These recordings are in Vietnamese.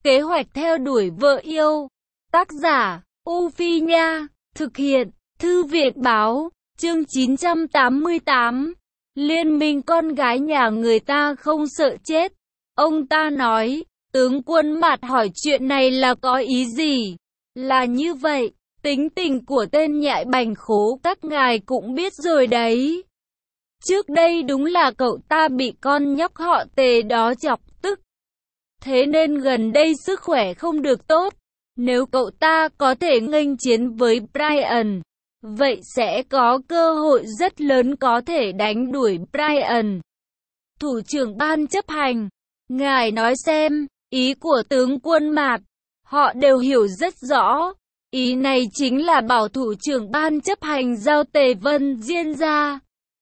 Kế hoạch theo đuổi vợ yêu. Tác giả, U Phi Nha. Thực hiện, Thư viện Báo. Chương 988. Liên minh con gái nhà người ta không sợ chết. Ông ta nói, tướng Quân Mạt hỏi chuyện này là có ý gì? Là như vậy, tính tình của tên nhại bành khố các ngài cũng biết rồi đấy. Trước đây đúng là cậu ta bị con nhóc họ Tề đó chọc tức. Thế nên gần đây sức khỏe không được tốt. Nếu cậu ta có thể nghênh chiến với Brian, vậy sẽ có cơ hội rất lớn có thể đánh đuổi Brian. Thủ trưởng ban chấp hành, ngài nói xem, ý của tướng Quân Mạt, họ đều hiểu rất rõ. Ý này chính là bảo thủ trưởng ban chấp hành giao Tề Vân Diên ra,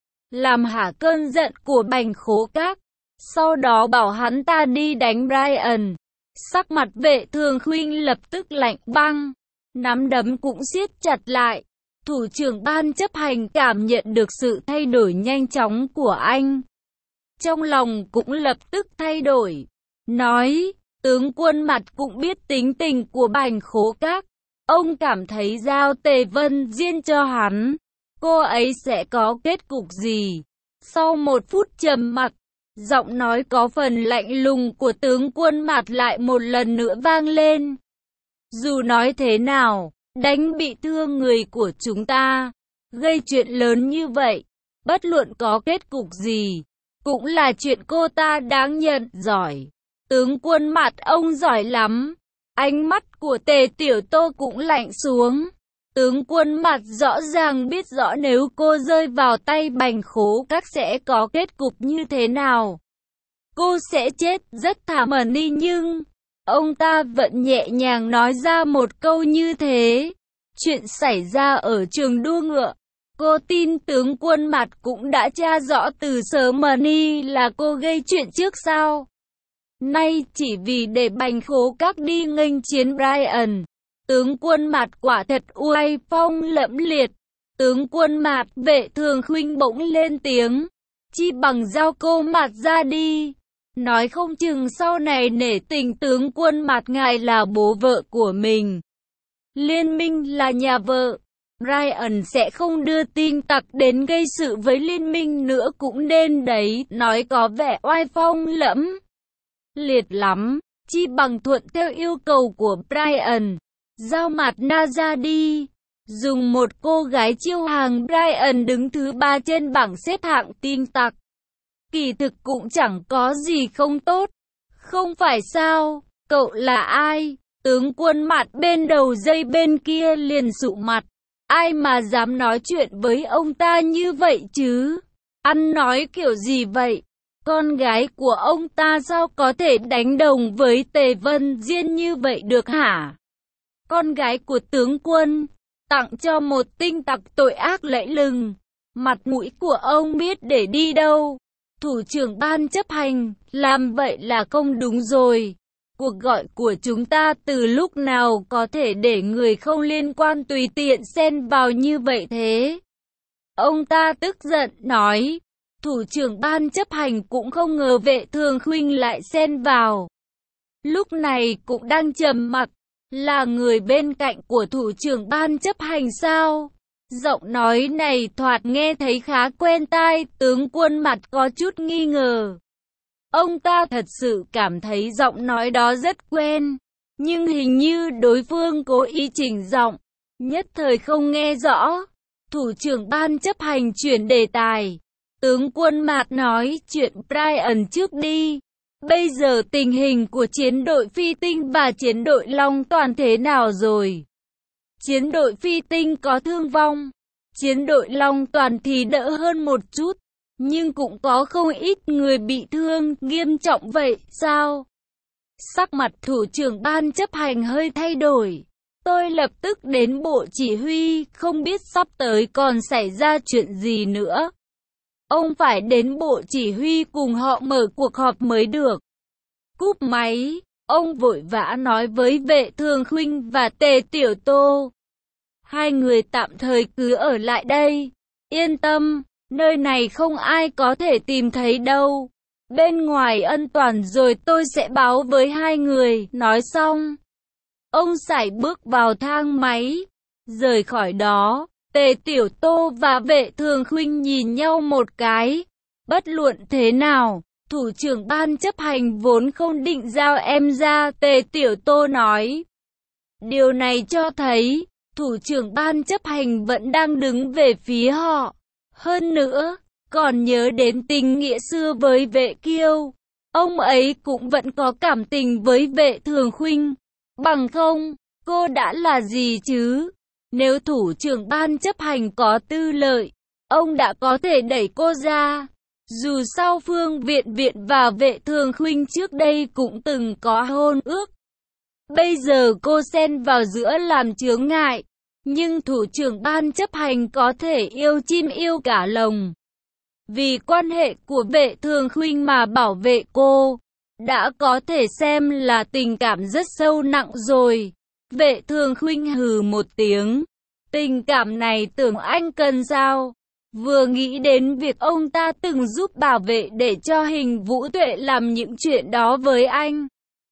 làm hả cơn giận của bành khố các, sau đó bảo hắn ta đi đánh Brian. Sắc mặt Vệ Thường Khuynh lập tức lạnh băng, nắm đấm cũng siết chặt lại. Thủ trưởng ban chấp hành cảm nhận được sự thay đổi nhanh chóng của anh. Trong lòng cũng lập tức thay đổi. Nói, tướng Quân Mạt cũng biết tính tình của bành khố các. Ông cảm thấy giao Tề Vân Diên cho hắn, cô ấy sẽ có kết cục gì? Sau một phút trầm mặc, giọng nói có phần lạnh lùng của tướng Quân Mạt lại một lần nữa vang lên. Dù nói thế nào, đánh bị thương người của chúng ta, gây chuyện lớn như vậy, bất luận có kết cục gì, cũng là chuyện cô ta đáng nhận. Giỏi, tướng Quân Mạt ông giỏi lắm. Ánh mắt của Tề Tiểu Tô cũng lạnh xuống. Tướng Quân Mạt rõ ràng biết rõ nếu cô rơi vào tay bành khố các sẽ có kết cục như thế nào. Cô sẽ chết rất thảm đi, nhưng ông ta vẫn nhẹ nhàng nói ra một câu như thế. Chuyện xảy ra ở trường đua ngựa, cô tin tướng Quân Mạt cũng đã tra rõ từ sớm đi là cô gây chuyện trước sao? Nay chỉ vì để bành khố các đi nghênh chiến Brian, tướng Quân Mạt quả thật uy phong lẫm liệt. Tướng Quân Mạt, Vệ Thường Khuynh bỗng lên tiếng, chi bằng giao cô Mạt ra đi. Nói không chừng sau này nể tình tướng Quân Mạt ngài là bố vợ của mình. Liên minh là nhà vợ, Brian sẽ không đưa tin tặc đến gây sự với liên minh nữa cũng nên đấy. Nói có vẻ oai phong lẫm liệt lắm, chi bằng thuận theo yêu cầu của Brian, giao Mạt Na ra đi. Dùng một cô gái chiêu hàng Brian đứng thứ 3 trên bảng xếp hạng tin tặc, kỳ thực cũng chẳng có gì không tốt, không phải sao? Cậu là ai? Tướng Quân Mạt bên đầu dây bên kia liền sụ mặt. Ai mà dám nói chuyện với ông ta như vậy chứ? Ăn nói kiểu gì vậy? Con gái của ông ta sao có thể đánh đồng với Tề Vân Diên như vậy được hả? Con gái của tướng quân, tặng cho một tinh tặc tội ác lẫy lừng, mặt mũi của ông biết để đi đâu? Thủ trưởng ban chấp hành, làm vậy là không đúng rồi. Cuộc gọi của chúng ta từ lúc nào có thể để người không liên quan tùy tiện xen vào như vậy thế? Ông ta tức giận nói. Thủ trưởng ban chấp hành cũng không ngờ Vệ Thường Khuynh lại xen vào. Lúc này cũng đang trầm mặc, là người bên cạnh của thủ trưởng ban chấp hành sao? Giọng nói này thoạt nghe thấy khá quen tai, tướng Quân Mạt có chút nghi ngờ. Ông ta thật sự cảm thấy giọng nói đó rất quen, nhưng hình như đối phương cố ý chỉnh giọng, nhất thời không nghe rõ. Thủ trưởng ban chấp hành chuyển đề tài. Tướng Quân Mạt nói chuyện Brian trước đi. Bây giờ tình hình của chiến đội Phi Tinh và chiến đội Long Toàn thế nào rồi? Chiến đội Phi Tinh có thương vong, chiến đội Long Toàn thì đỡ hơn một chút, nhưng cũng có không ít người bị thương nghiêm trọng vậy sao? Sắc mặt thủ trưởng ban chấp hành hơi thay đổi. Tôi lập tức đến bộ chỉ huy, không biết sắp tới còn xảy ra chuyện gì nữa. Ông phải đến bộ chỉ huy cùng họ mở cuộc họp mới được. Cúp máy, ông vội vã nói với Vệ Thường Khuynh và Tề Tiểu Tô. Hai người tạm thời cứ ở lại đây. Yên tâm, nơi này không ai có thể tìm thấy đâu. Bên ngoài an toàn rồi tôi sẽ báo với hai người. Nói xong, ông sải bước vào thang máy, rời khỏi đó. Tề Tiểu Tô và Vệ Thường Khuynh nhìn nhau một cái. Bất luận thế nào, thủ trưởng ban chấp hành vốn không định giao em ra, Tề Tiểu Tô nói. Điều này cho thấy, thủ trưởng ban chấp hành vẫn đang đứng về phía họ. Hơn nữa, còn nhớ đến tình nghĩa xưa với Vệ Kiêu. Ông ấy cũng vẫn có cảm tình với Vệ Thường Khuynh. Bằng không, cô đã là gì chứ? Nếu thủ trưởng ban chấp hành có tư lợi, ông đã có thể đẩy cô ra. Dù sao Phương Viện Viện và Vệ Thường Khuynh trước đây cũng từng có hôn ước. Bây giờ cô xen vào giữa làm chướng ngại. Nhưng thủ trưởng ban chấp hành có thể yêu chim yêu cả lồng. Vì quan hệ của Vệ Thường Khuynh mà bảo vệ cô, đã có thể xem là tình cảm rất sâu nặng rồi. Vệ Thường Khuynh hừ một tiếng. Tình cảm này tưởng anh cần sao? Vừa nghĩ đến việc ông ta từng giúp bảo vệ để cho Hình Vũ Tuệ làm những chuyện đó với anh,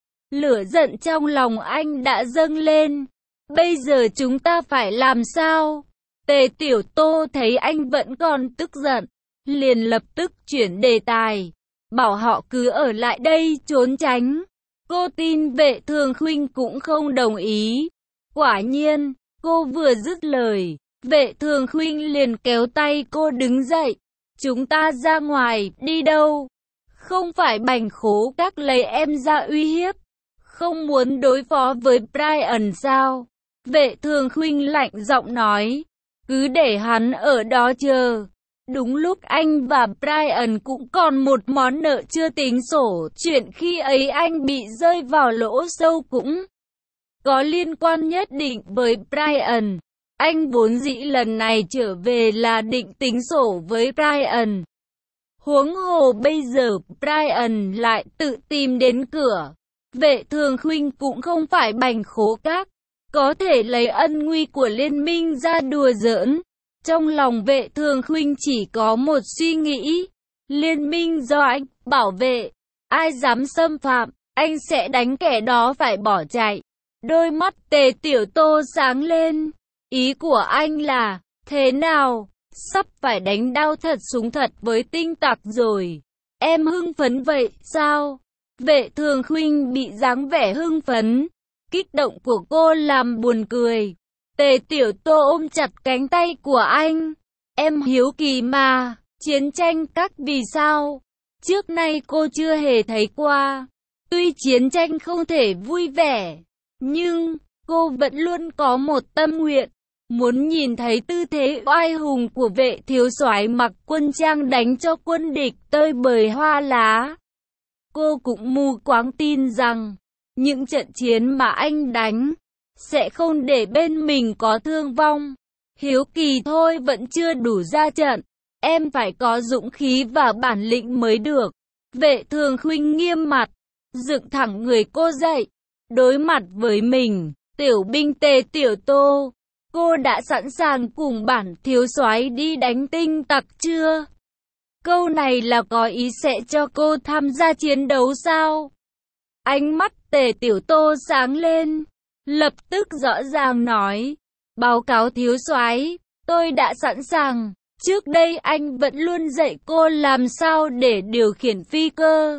lửa giận trong lòng anh đã dâng lên. Bây giờ chúng ta phải làm sao? Tề Tiểu Tô thấy anh vẫn còn tức giận, liền lập tức chuyển đề tài, bảo họ cứ ở lại đây trốn tránh. Cô tin Vệ Thường Khuynh cũng không đồng ý. Quả nhiên, cô vừa dứt lời, Vệ Thường Khuynh liền kéo tay cô đứng dậy. Chúng ta ra ngoài, đi đâu? Không phải Bành Khố Các lấy em ra uy hiếp, không muốn đối phó với Brian sao? Vệ Thường Khuynh lạnh giọng nói, cứ để hắn ở đó chờ. Đúng lúc anh và Brian cũng còn một món nợ chưa tính sổ, chuyện khi ấy anh bị rơi vào lỗ sâu cũng có liên quan nhất định với Brian. Anh vốn dĩ lần này trở về là định tính sổ với Brian. Huống hồ bây giờ Brian lại tự tìm đến cửa. Vệ Thường Khuynh cũng không phải Bành Khố Các, có thể lấy ân nguy của liên minh ra đùa giỡn. Trong lòng Vệ Thường Khuynh chỉ có một suy nghĩ, liên minh do anh bảo vệ, ai dám xâm phạm, anh sẽ đánh kẻ đó phải bỏ chạy. Đôi mắt Tề Tiểu Tô sáng lên, ý của anh là, thế nào, sắp phải đánh đao thật súng thật với Tinh Tặc rồi. Em hưng phấn vậy sao? Vệ Thường Khuynh bị dáng vẻ hưng phấn, kích động của cô làm buồn cười. Tề Tiểu Tô ôm chặt cánh tay của anh. Em hiếu kỳ mà, chiến tranh các vì sao? Trước nay cô chưa hề thấy qua. Tuy chiến tranh không thể vui vẻ, nhưng cô vẫn luôn có một tâm nguyện, muốn nhìn thấy tư thế oai hùng của Vệ thiếu soái mặc quân trang đánh cho quân địch tơi bời hoa lá. Cô cũng mù quáng tin rằng, những trận chiến mà anh đánh, sẽ không để bên mình có thương vong. Hiếu kỳ thôi vẫn chưa đủ ra trận, em phải có dũng khí và bản lĩnh mới được. Vệ Thường Khuynh nghiêm mặt, dựng thẳng người cô dậy, đối mặt với mình, tiểu binh Tề Tiểu Tô. Cô đã sẵn sàng cùng bản thiếu soái đi đánh Tinh Tặc chưa? Câu này là có ý sẽ cho cô tham gia chiến đấu sao? Ánh mắt Tề Tiểu Tô sáng lên, lập tức rõ ràng nói, báo cáo thiếu soái, tôi đã sẵn sàng. Trước đây anh vẫn luôn dạy cô làm sao để điều khiển phi cơ.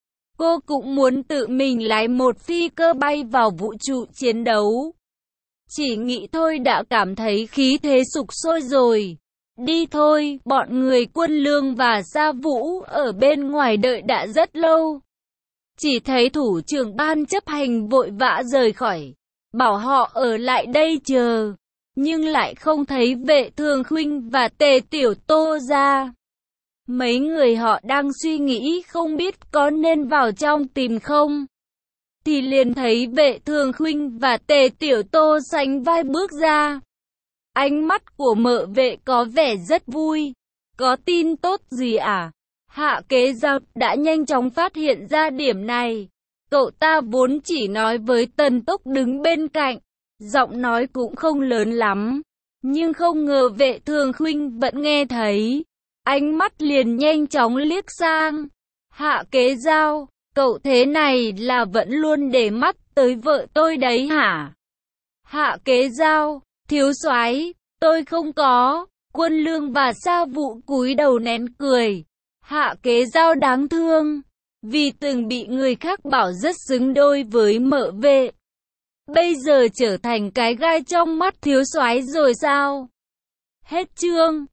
Cô cũng muốn tự mình lái một phi cơ bay vào vũ trụ chiến đấu. Chỉ nghĩ thôi đã cảm thấy khí thế sục sôi rồi. Đi thôi, bọn người Quân Lương và Gia Vũ ở bên ngoài đợi đã rất lâu. Chỉ thấy thủ trưởng ban chấp hành vội vã rời khỏi, bảo họ ở lại đây chờ. Nhưng lại không thấy Vệ Thường Khuynh và Tề Tiểu Tô ra. Mấy người họ đang suy nghĩ không biết có nên vào trong tìm không, thì liền thấy Vệ Thường Khuynh và Tề Tiểu Tô sánh vai bước ra. Ánh mắt của Mợ Vệ có vẻ rất vui. Có tin tốt gì à? Hạ Kế Giặc đã nhanh chóng phát hiện ra điểm này. Cậu ta vốn chỉ nói với Tần Tốc đứng bên cạnh, giọng nói cũng không lớn lắm, nhưng không ngờ Vệ Thường Khuynh vẫn nghe thấy. Ánh mắt liền nhanh chóng liếc sang. Hạ Kế Giao, cậu thế này là vẫn luôn để mắt tới vợ tôi đấy hả? Hạ Kế Giao, thiếu soái, tôi không có. Quân Lương và Sa Vũ cúi đầu nén cười. Hạ Kế Giao đáng thương, vì từng bị người khác bảo rất xứng đôi với Mợ Vệ, bây giờ trở thành cái gai trong mắt thiếu soái rồi sao? Hết chương.